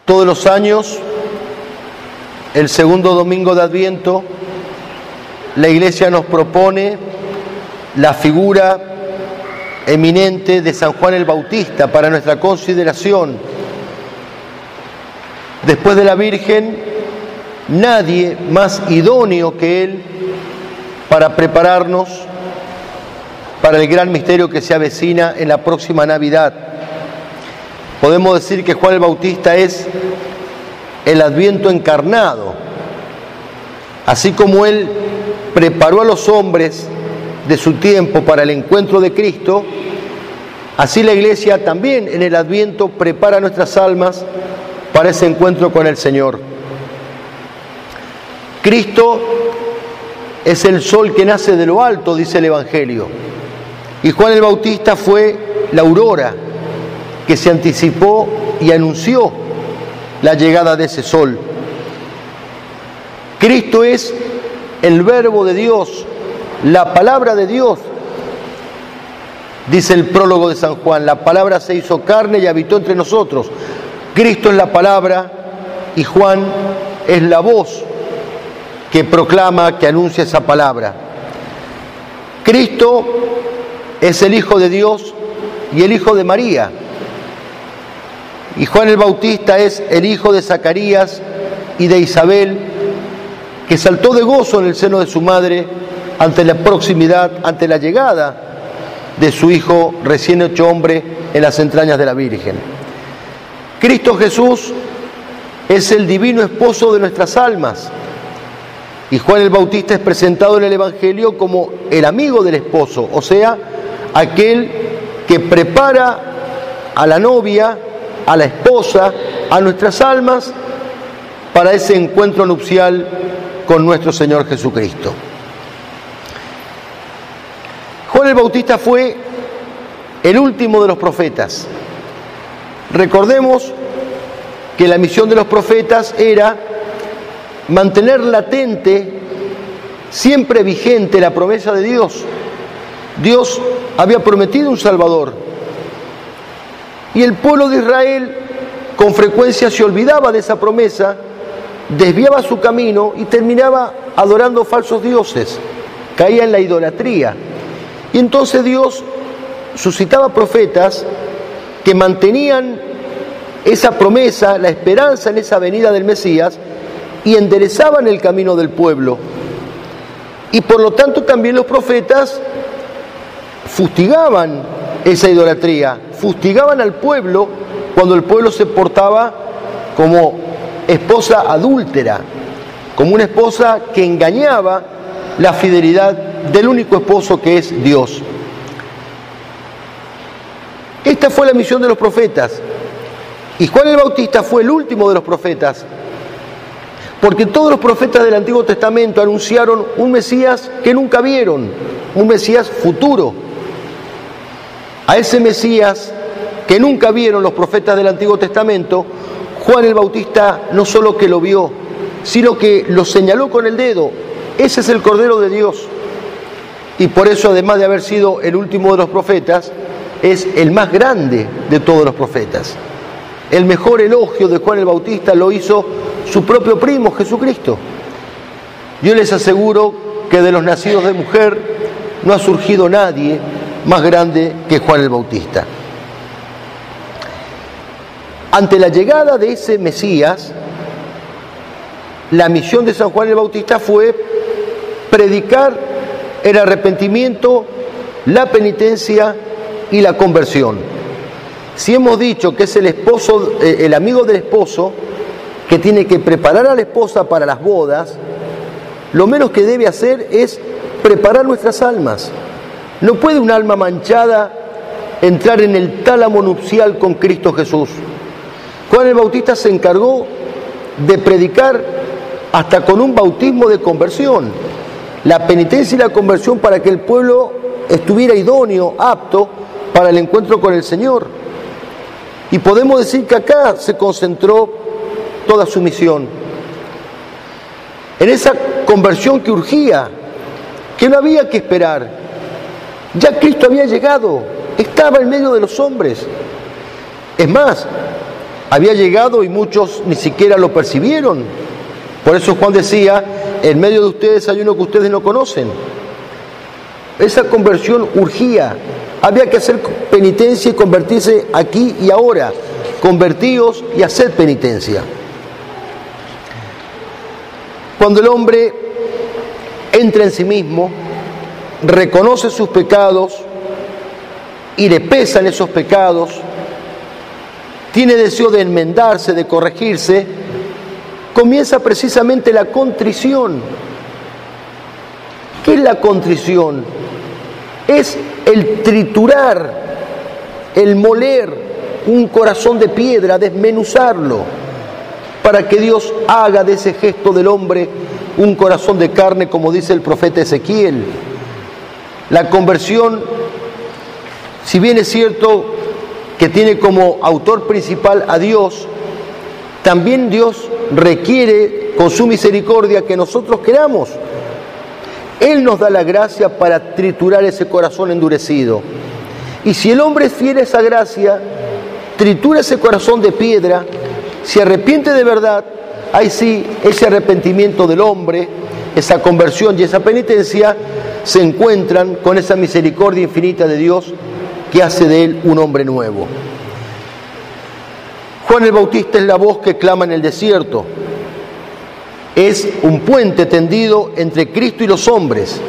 Todos los años, el segundo domingo de Adviento, la Iglesia nos propone la figura eminente de San Juan el Bautista para nuestra consideración. Después de la Virgen, nadie más idóneo que él para prepararnos para el gran misterio que se avecina en la próxima Navidad. Podemos decir que Juan el Bautista es el Adviento encarnado. Así como él preparó a los hombres de su tiempo para el encuentro de Cristo, así la Iglesia también en el Adviento prepara nuestras almas para ese encuentro con el Señor. Cristo es el sol que nace de lo alto, dice el Evangelio. Y Juan el Bautista fue la aurora que se anticipó y anunció la llegada de ese sol. Cristo es el Verbo de Dios, la palabra de Dios. Dice el prólogo de San Juan, la palabra se hizo carne y habitó entre nosotros. Cristo es la palabra y Juan es la voz que proclama, que anuncia esa palabra. Cristo es el Hijo de Dios y el Hijo de María. Y Juan el Bautista es el hijo de Zacarías y de Isabel, que saltó de gozo en el seno de su madre ante la proximidad, ante la llegada de su hijo recién hecho hombre en las entrañas de la Virgen. Cristo Jesús es el divino esposo de nuestras almas. Y Juan el Bautista es presentado en el Evangelio como el amigo del esposo, o sea, aquel que prepara a la novia, a la esposa, a nuestras almas para ese encuentro nupcial con nuestro Señor Jesucristo. Juan el Bautista fue el último de los profetas. Recordemos que la misión de los profetas era mantener latente, siempre vigente, la promesa de Dios. Dios había prometido un Salvador. Y el pueblo de Israel con frecuencia se olvidaba de esa promesa, desviaba su camino y terminaba adorando falsos dioses, caía en la idolatría. Y entonces Dios suscitaba profetas que mantenían esa promesa, la esperanza en esa venida del Mesías, y enderezaban el camino del pueblo. Y por lo tanto también los profetas fustigaban esa idolatría, fustigaban al pueblo cuando el pueblo se portaba como esposa adúltera, como una esposa que engañaba la fidelidad del único esposo que es Dios. Esta fue la misión de los profetas. Y Juan el Bautista fue el último de los profetas, porque todos los profetas del Antiguo Testamento anunciaron un Mesías que nunca vieron, un Mesías futuro. A ese Mesías que nunca vieron los profetas del Antiguo Testamento, Juan el Bautista no solo que lo vio, sino que lo señaló con el dedo. Ese es el Cordero de Dios. Y por eso, además de haber sido el último de los profetas, es el más grande de todos los profetas. El mejor elogio de Juan el Bautista lo hizo su propio primo, Jesucristo. Yo les aseguro que de los nacidos de mujer no ha surgido nadie más grande que Juan el Bautista. Ante la llegada de ese Mesías, la misión de San Juan el Bautista fue predicar el arrepentimiento, la penitencia y la conversión. Si hemos dicho que es el esposo, el amigo del esposo, que tiene que preparar a la esposa para las bodas, lo menos que debe hacer es preparar nuestras almas. No puede un alma manchada entrar en el tálamo nupcial con Cristo Jesús. Juan el Bautista se encargó de predicar hasta con un bautismo de conversión, la penitencia y la conversión para que el pueblo estuviera idóneo, apto para el encuentro con el Señor. Y podemos decir que acá se concentró toda su misión, en esa conversión que urgía, que no había que esperar. Ya Cristo había llegado, estaba en medio de los hombres. Es más, había llegado y muchos ni siquiera lo percibieron. Por eso Juan decía, en medio de ustedes hay uno que ustedes no conocen. Esa conversión urgía. Había que hacer penitencia y convertirse aquí y ahora. Convertíos y haced penitencia. Cuando el hombre entra en sí mismo, reconoce sus pecados y le pesan esos pecados, tiene deseo de enmendarse, de corregirse, comienza precisamente la contrición. ¿Qué es la contrición? Es el triturar, el moler un corazón de piedra, desmenuzarlo, para que Dios haga de ese gesto del hombre un corazón de carne, como dice el profeta Ezequiel. La conversión, si bien es cierto que tiene como autor principal a Dios, también Dios requiere con su misericordia que nosotros queramos. Él nos da la gracia para triturar ese corazón endurecido. Y si el hombre es fiel a esa gracia, tritura ese corazón de piedra, se arrepiente de verdad, ahí sí, ese arrepentimiento del hombre, esa conversión y esa penitencia, se encuentran con esa misericordia infinita de Dios que hace de él un hombre nuevo. Juan el Bautista es la voz que clama en el desierto. Es un puente tendido entre Cristo y los hombres.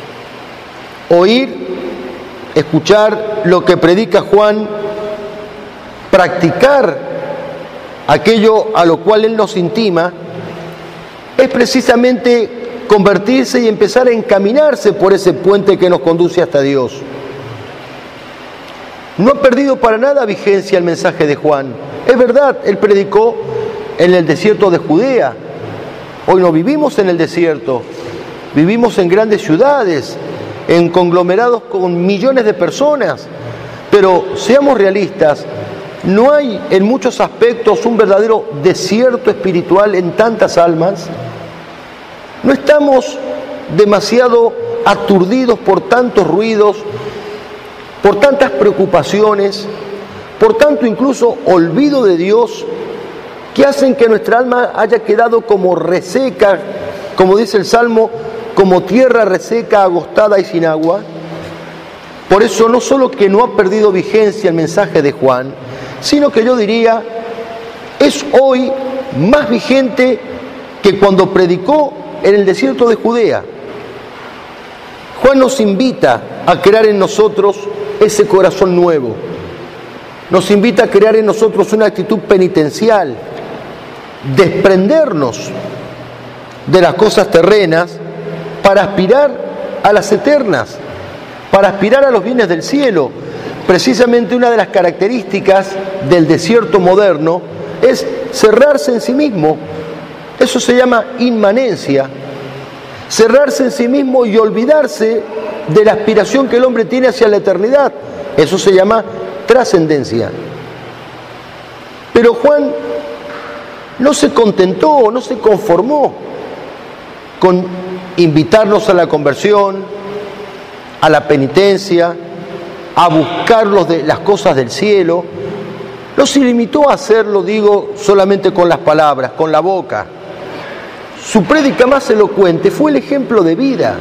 Oír, escuchar lo que predica Juan, practicar aquello a lo cual él nos intima, es precisamente convertirse y empezar a encaminarse por ese puente que nos conduce hasta Dios. No ha perdido para nada vigencia el mensaje de Juan. Es verdad, él predicó en el desierto de Judea. Hoy no vivimos en el desierto, vivimos en grandes ciudades, en conglomerados con millones de personas. Pero seamos realistas, no hay en muchos aspectos un verdadero desierto espiritual en tantas almas. No estamos demasiado aturdidos por tantos ruidos, por tantas preocupaciones, por tanto incluso olvido de Dios, que hacen que nuestra alma haya quedado como reseca, como dice el Salmo, como tierra reseca, agostada y sin agua. Por eso no solo que no ha perdido vigencia el mensaje de Juan, sino que yo diría, es hoy más vigente que cuando predicó en el desierto de Judea. Juan nos invita a crear en nosotros ese corazón nuevo. Nos invita a crear en nosotros una actitud penitencial, desprendernos de las cosas terrenas para aspirar a las eternas, para aspirar a los bienes del cielo. Precisamente una de las características del desierto moderno es cerrarse en sí mismo. Eso se llama inmanencia. Cerrarse en sí mismo y olvidarse de la aspiración que el hombre tiene hacia la eternidad. Eso se llama trascendencia. Pero Juan no se contentó, no se conformó con invitarnos a la conversión, a la penitencia, a buscar las cosas del cielo. No se limitó a hacerlo, digo, solamente con las palabras, con la boca. Su prédica más elocuente fue el ejemplo de vida.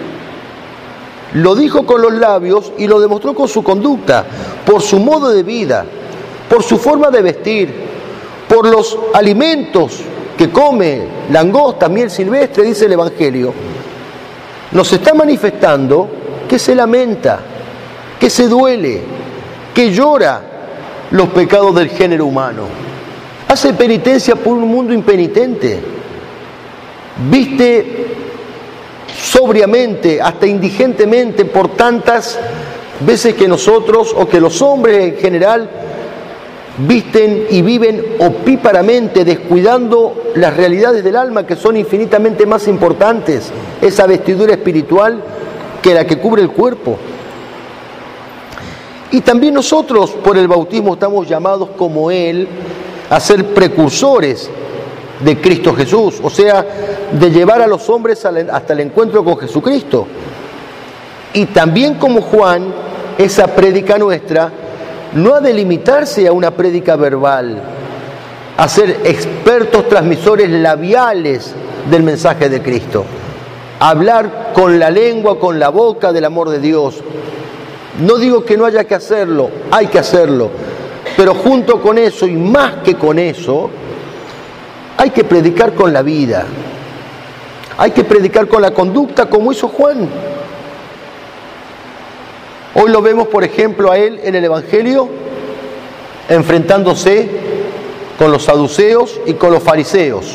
Lo dijo con los labios y lo demostró con su conducta, por su modo de vida, por su forma de vestir, por los alimentos que come, langosta, miel silvestre, dice el Evangelio. Nos está manifestando que se lamenta, que se duele, que llora los pecados del género humano. Hace penitencia por un mundo impenitente. Viste sobriamente, hasta indigentemente, por tantas veces que nosotros, o que los hombres en general, visten y viven opíparamente, descuidando las realidades del alma que son infinitamente más importantes, esa vestidura espiritual que la que cubre el cuerpo. Y también nosotros, por el bautismo, estamos llamados como Él a ser precursores de Cristo Jesús, o sea, de llevar a los hombres hasta el encuentro con Jesucristo. Y también como Juan, esa prédica nuestra no ha de limitarse a una prédica verbal, a ser expertos transmisores labiales del mensaje de Cristo, a hablar con la lengua, con la boca del amor de Dios. No digo que no haya que hacerlo, hay que hacerlo, pero junto con eso y más que con eso, hay que predicar con la vida, hay que predicar con la conducta como hizo Juan. Hoy lo vemos, por ejemplo, a él en el Evangelio enfrentándose con los saduceos y con los fariseos.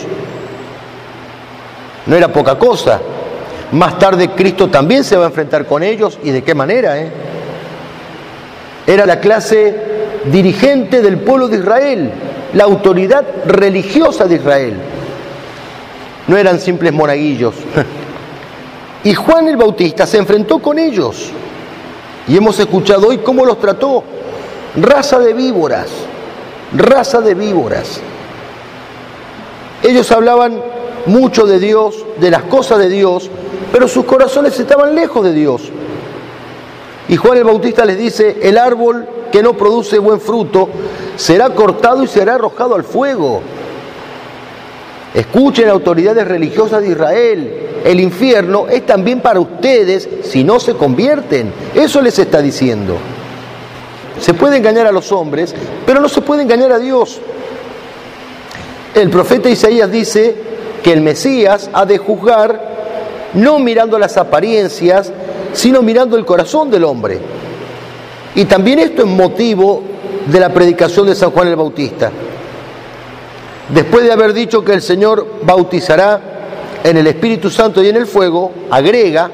No era poca cosa. Más tarde Cristo también se va a enfrentar con ellos, y de qué manera, Era la clase dirigente del pueblo de Israel, la autoridad religiosa de Israel. No eran simples monaguillos. Y Juan el Bautista se enfrentó con ellos. Y hemos escuchado hoy cómo los trató. Raza de víboras, raza de víboras. Ellos hablaban mucho de Dios, de las cosas de Dios, pero sus corazones estaban lejos de Dios. Y Juan el Bautista les dice: el árbol que no produce buen fruto será cortado y será arrojado al fuego. Escuchen, autoridades religiosas de Israel, el infierno es también para ustedes si no se convierten. Eso les está diciendo. Se puede engañar a los hombres, pero no se puede engañar a Dios. El profeta Isaías dice que el Mesías ha de juzgar no mirando las apariencias, sino mirando el corazón del hombre. Y también esto es motivo de la predicación de San Juan el Bautista. Después de haber dicho que el Señor bautizará en el Espíritu Santo y en el fuego, agrega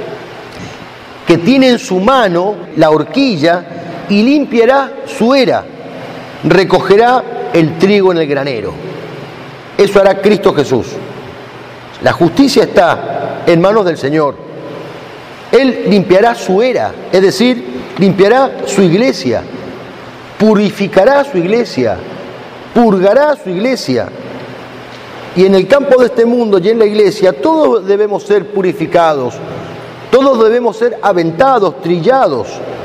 que tiene en su mano la horquilla y limpiará su era, recogerá el trigo en el granero. Eso hará Cristo Jesús. La justicia está en manos del Señor. Él limpiará su era, es decir, limpiará su iglesia, purificará su iglesia, purgará su iglesia. Y en el campo de este mundo y en la iglesia todos debemos ser purificados, todos debemos ser aventados, trillados.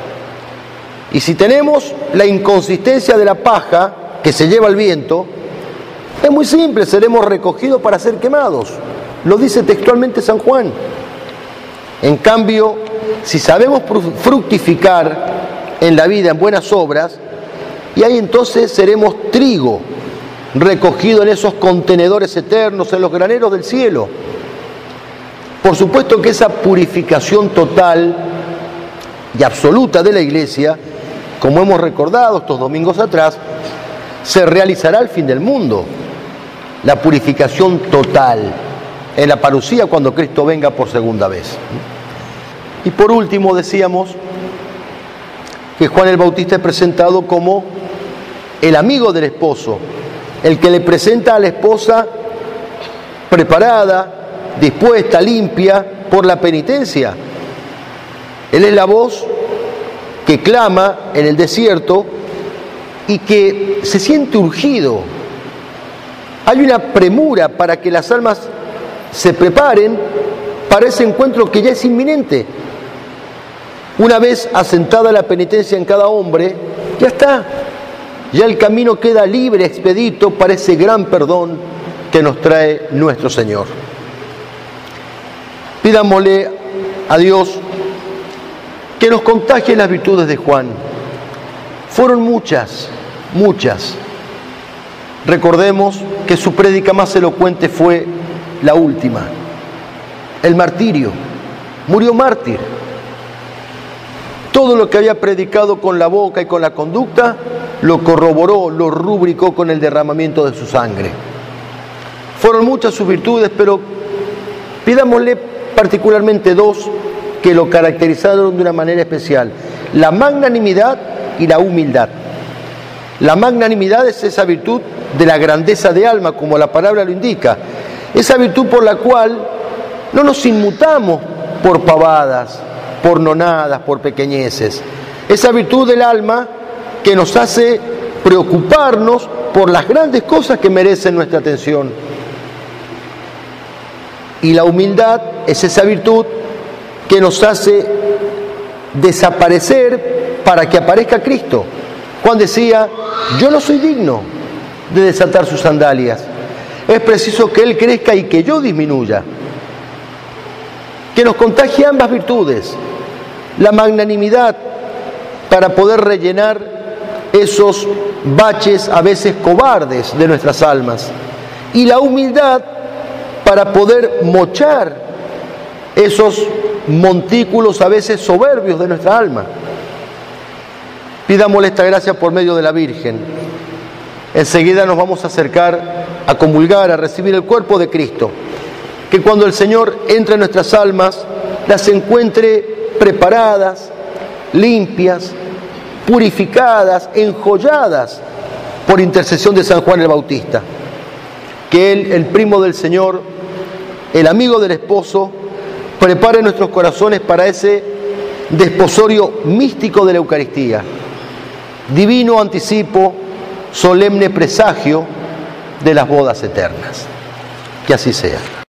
Y si tenemos la inconsistencia de la paja que se lleva el viento, es muy simple, seremos recogidos para ser quemados. Lo dice textualmente San Juan. En cambio, si sabemos fructificar en la vida, en buenas obras, y ahí entonces seremos trigo recogido en esos contenedores eternos, en los graneros del cielo. Por supuesto que esa purificación total y absoluta de la iglesia, como hemos recordado estos domingos atrás, se realizará al fin del mundo. La purificación total en la parucía cuando Cristo venga por segunda vez. Y por último decíamos que Juan el Bautista es presentado como el amigo del esposo, el que le presenta a la esposa preparada, dispuesta, limpia por la penitencia. Él es la voz que clama en el desierto y que se siente urgido. Hay una premura para que las almas se preparen para ese encuentro que ya es inminente. Una vez asentada la penitencia en cada hombre, ya está. Ya el camino queda libre, expedito para ese gran perdón que nos trae nuestro Señor. Pidámosle a Dios que nos contagie las virtudes de Juan. Fueron muchas, muchas. Recordemos que su prédica más elocuente fue la última, el martirio. Murió mártir. Todo lo que había predicado con la boca y con la conducta, lo corroboró, lo rubricó con el derramamiento de su sangre. Fueron muchas sus virtudes, pero pidámosle particularmente dos que lo caracterizaron de una manera especial: la magnanimidad y la humildad. La magnanimidad es esa virtud de la grandeza de alma, como la palabra lo indica, esa virtud por la cual no nos inmutamos por pavadas, por nonadas, por pequeñeces. Esa virtud del alma que nos hace preocuparnos por las grandes cosas que merecen nuestra atención. Y la humildad es esa virtud que nos hace desaparecer para que aparezca Cristo. Juan decía: yo no soy digno de desatar sus sandalias. Es preciso que Él crezca y que yo disminuya. Que nos contagie ambas virtudes, la magnanimidad para poder rellenar esos baches a veces cobardes de nuestras almas y la humildad para poder mochar esos montículos a veces soberbios de nuestra alma. Pidámosle esta gracia por medio de la Virgen. Enseguida nos vamos a acercar a comulgar, a recibir el cuerpo de Cristo. Que cuando el Señor entre en nuestras almas, las encuentre preparadas, limpias, purificadas, enjolladas por intercesión de San Juan el Bautista. Que Él, el primo del Señor, el amigo del esposo, prepare nuestros corazones para ese desposorio místico de la Eucaristía. Divino anticipo, solemne presagio de las bodas eternas. Que así sea.